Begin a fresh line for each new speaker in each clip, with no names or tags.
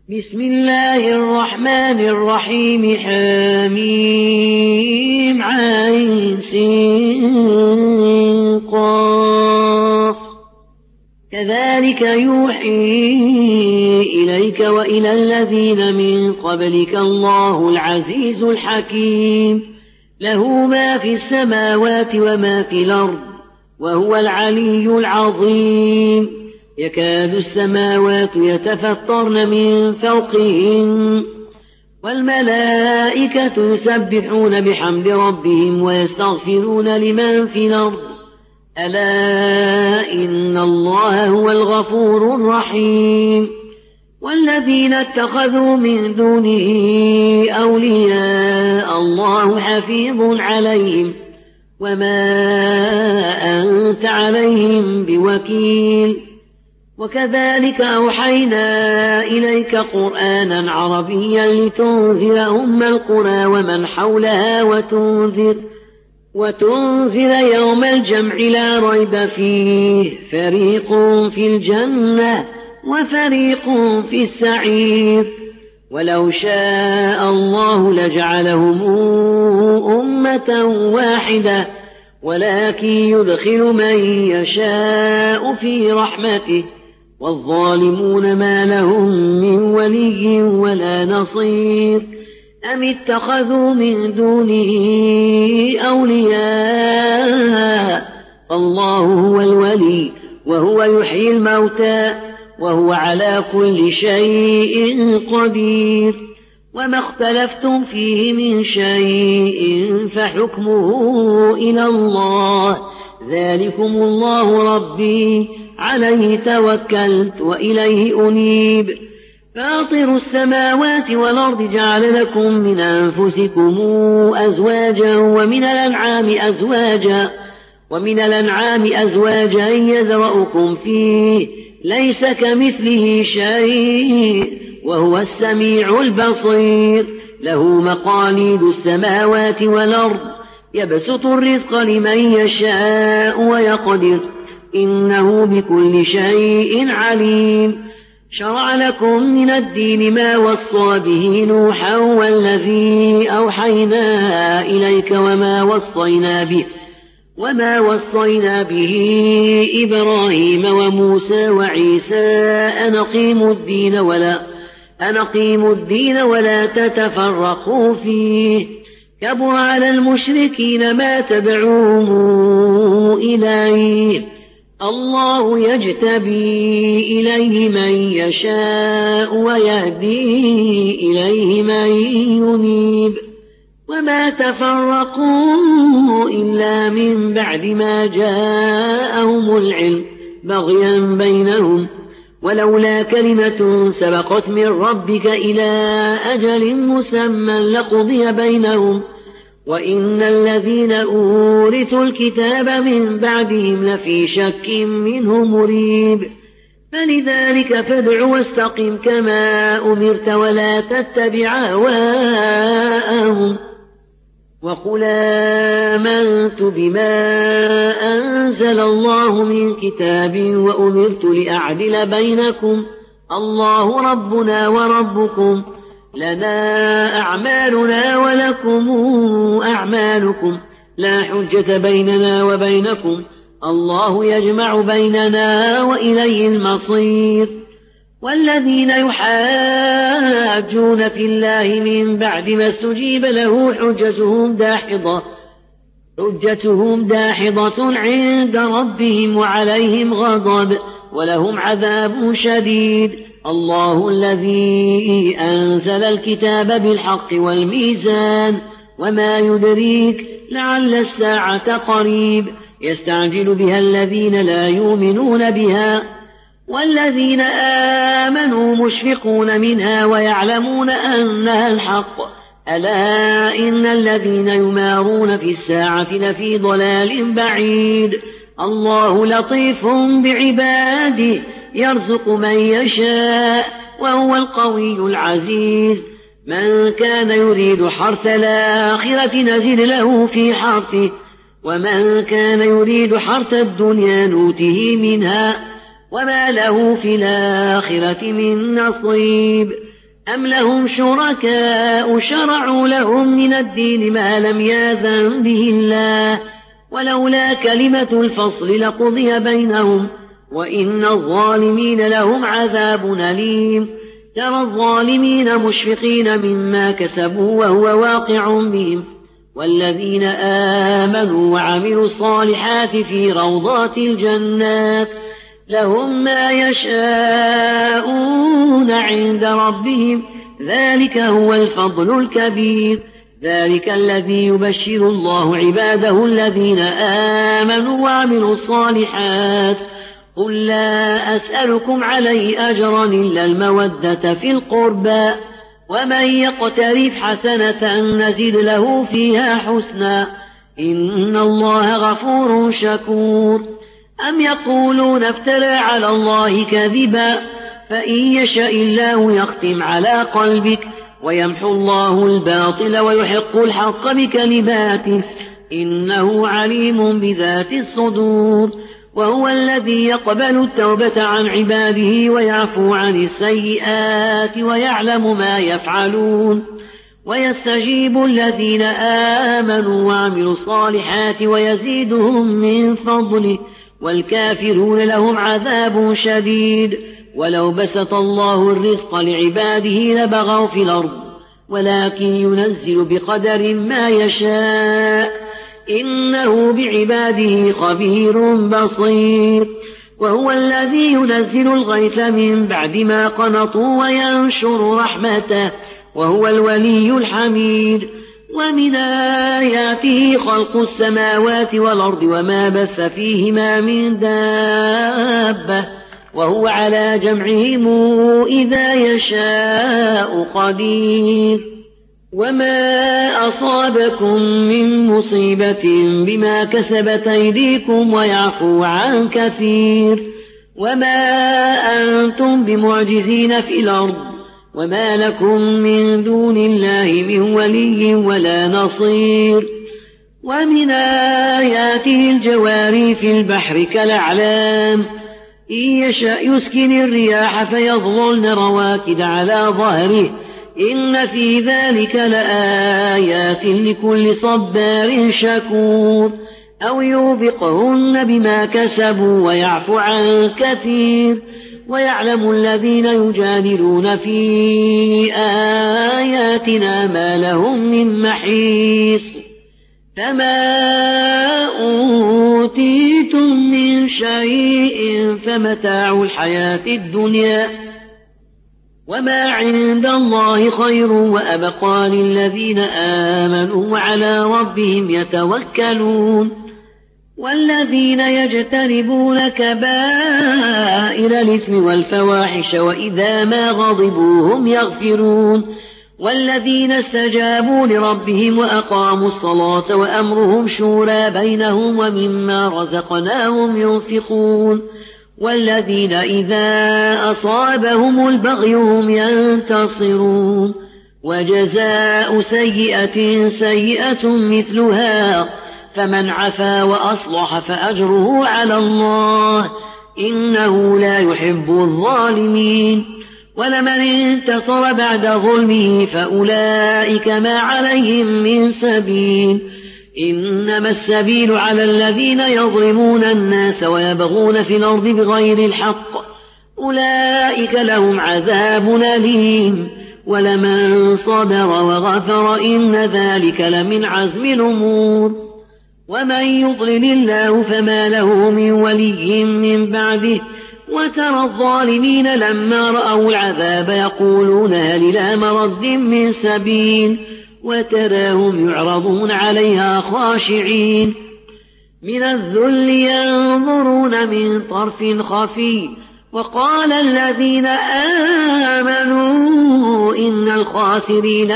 بسم الله الرحمن الرحيم حميم عين سين قاف كذلك يوحي إليك وإلى الذين من قبلك الله العزيز الحكيم له ما في السماوات وما في الأرض وهو العلي العظيم يكاد السماوات يتفطرن من فوقهن والملائكة يسبحون بحمد ربهم ويستغفرون لمن في الأرض ألا إن الله هو الغفور الرحيم والذين اتخذوا من دونه أولياء الله حفيظ عليهم وما أنت عليهم بوكيل وكذلك أوحينا إليك قرآنا عربيا لتنذر أم القرى ومن حولها وتنذر يوم الجمع لا ريب فيه فريق في الجنة وفريق في السعير ولو شاء الله لجعلهم أمة واحدة ولكن يدخل من يشاء في رحمته والظالمون ما لهم من ولي ولا نصير أم اتخذوا من دونه أولياء الله هو الولي وهو يحيي الموتى وهو على كل شيء قدير وما اختلفتم فيه من شيء فحكمه إلى الله ذلكم الله ربي عليه توكلت وإليه أنيب فاطر السماوات والأرض جعل لكم من أنفسكم أزواجا ومن الأنعام أزواجا يذرأكم فيه ليس كمثله شيء وهو السميع البصير له مقاليد السماوات والأرض يبسط الرزق لمن يشاء ويقدر إنه بكل شيء عليم شرع لكم من الدين ما وصى به نوحا والذي أوحينا إليك وما وصينا به إبراهيم وموسى وعيسى أن أقيموا الدين ولا تتفرقوا فيه كبر على المشركين ما تدعوهم إليه الله يجتبي إليه من يشاء ويهدي إليه من ينيب وما تفرقوا إلا من بعد ما جاءهم العلم بغيا بينهم ولولا كلمة سبقت من ربك إلى أجل مسمى لقضي بينهم وإن الذين أورثوا الكتاب من بعدهم لفي شك منه مريب فلذلك فادع واستقم كما أمرت ولا تتبع أهواءهم وقل آمنت بما أنزل الله من كتاب وأمرت لأعدل بينكم الله ربنا وربكم لنا أعمالنا ولكم أعمالكم لا حجة بيننا وبينكم الله يجمع بيننا وإليه المصير والذين يحاجون في الله من بعد ما استجيب له حجتهم داحضة عند ربهم وعليهم غضب ولهم عذاب شديد الله الذي أنزل الكتاب بالحق والميزان وما يدريك لعل الساعة قريب يستعجل بها الذين لا يؤمنون بها والذين آمنوا مشفقون منها ويعلمون أنها الحق ألا إن الذين يمارون في الساعة لفي ضلال بعيد الله لطيف بعباده يرزق من يشاء وهو القوي العزيز من كان يريد حرث الآخرة نزد له في حرثه ومن كان يريد حرث الدنيا نوته منها وما له في الآخرة من نصيب أم لهم شركاء شرعوا لهم من الدين ما لم يأذن به الله ولولا كلمة الفصل لقضي بينهم وإن الظالمين لهم عذاب أليم ترى الظالمين مشفقين مما كسبوا وهو واقع بهم والذين آمنوا وعملوا الصالحات في روضات الجنات لهم ما يشاءون عند ربهم ذلك هو الفضل الكبير ذلك الذي يبشر الله عباده الذين آمنوا وعملوا الصالحات قل لا أسألكم عليه أجرا إلا المودة في القربى ومن يقترف حسنة نزد له فيها حسنا إن الله غفور شكور أم يقولون افترى على الله كذبا فإن يشاء الله يختم على قلبك ويمحو الله الباطل ويحق الحق بكلماته إنه عليم بذات الصدور وهو الذي يقبل التوبة عن عباده ويعفو عن السيئات ويعلم ما يفعلون ويستجيب الذين آمنوا وعملوا الصالحات ويزيدهم من فضله والكافرون لهم عذاب شديد ولو بسط الله الرزق لعباده لبغوا في الأرض ولكن ينزل بقدر ما يشاء إنه بعباده خبير بصير وهو الذي ينزل الغيث من بعد ما قنطوا وينشر رحمته وهو الولي الحميد ومن آياته خلق السماوات والأرض وما بث فيهما من دابة وهو على جمعهم إذا يشاء قدير وما أصابكم من مصيبة بما كسبت أيديكم ويعفو عن كثير وما أنتم بمعجزين في الأرض وما لكم من دون الله من ولي ولا نصير ومن آياته الجواري في البحر كالأعلام إن يشأ يسكن الرياح فيظللن رواكد على ظهره إن في ذلك لآيات لكل صبار شكور أو يوبقهن بما كسبوا ويعفو عن كثير ويعلم الذين يجادلون في آياتنا ما لهم من محيص فما أوتيتم من شيء فمتاع الحياة الدنيا وما عند الله خير وأبقى للذين آمنوا وعلى ربهم يتوكلون والذين يجتنبون كبائر الإثم والفواحش وإذا ما غضبوا هم يغفرون والذين استجابوا لربهم وأقاموا الصلاة وأمرهم شورى بينهم ومما رزقناهم ينفقون والذين إذا أصابهم البغي هم ينتصرون وجزاء سيئة سيئة مثلها فمن عفا وأصلح فأجره على الله إنه لا يحب الظالمين ولمن انتصر بعد ظلمه فأولئك ما عليهم من سبيل إنما السبيل على الذين يظلمون الناس ويبغون في الأرض بغير الحق أولئك لهم عذاب أليم ولمن صبر وغفر إن ذلك لمن عزم الأمور ومن يضلل الله فما له من ولي من بعده وترى الظالمين لما رأوا العذاب يقولون هل إلى مرد من سبيل وتراهم يعرضون عليها خاشعين من الذل ينظرون من طرف خفي وقال الذين آمنوا إن الخاسرين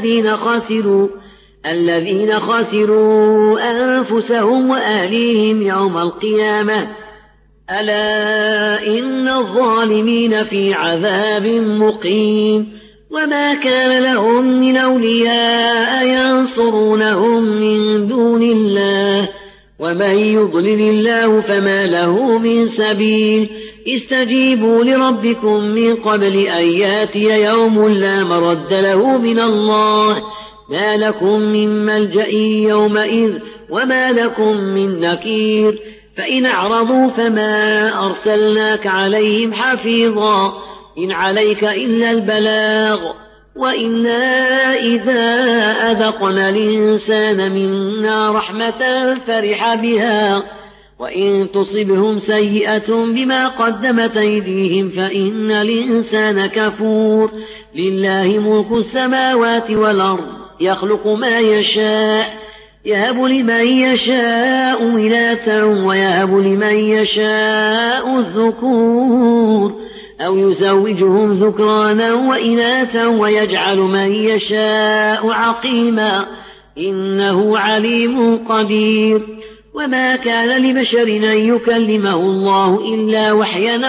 الذين خسروا أنفسهم وأهليهم يوم القيامة ألا إن الظالمين في عذاب مقيم وما كان لهم من أولياء ينصرونهم من دون الله ومن يضلل الله فما له من سبيل استجيبوا لربكم من قبل أن ياتي يوم لا مرد له من الله ما لكم من ملجأ يومئذ وما لكم من نكير فإن أعرضوا فما أرسلناك عليهم حفيظا إن عليك إلا البلاغ وإنا إذا أذقنا الإنسان منا رحمة فرح بها وإن تصبهم سيئة بما قدمت أيديهم فإن الإنسان كفور لله ملك السماوات والأرض يخلق ما يشاء يهب لمن يشاء إناثا ويهب لمن يشاء الذكور أو يزوجهم ذكرانا وإناثا ويجعل من يشاء عقيما إنه عليم قدير وما كان لبشر أن يكلمه الله إلا وحيا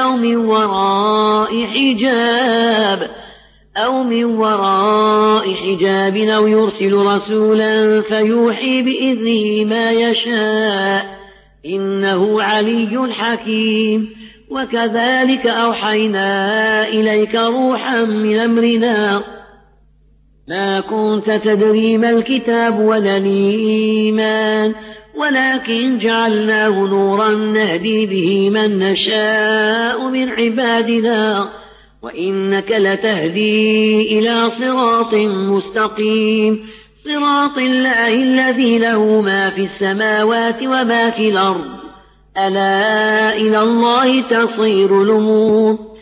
أو من وراء حجاب أو يرسل رسولا فيوحي بإذنه ما يشاء إنه علي حكيم وكذلك أوحينا إليك روحا من أمرنا ما كنت تدري ما الكتاب ولا الإيمان ولكن جعلناه نورا نهدي به من نشاء من عبادنا وإنك لتهدي إلى صراط مستقيم صراط الله الذي له ما في السماوات وما في الأرض ألا إلى الله تصير الأمور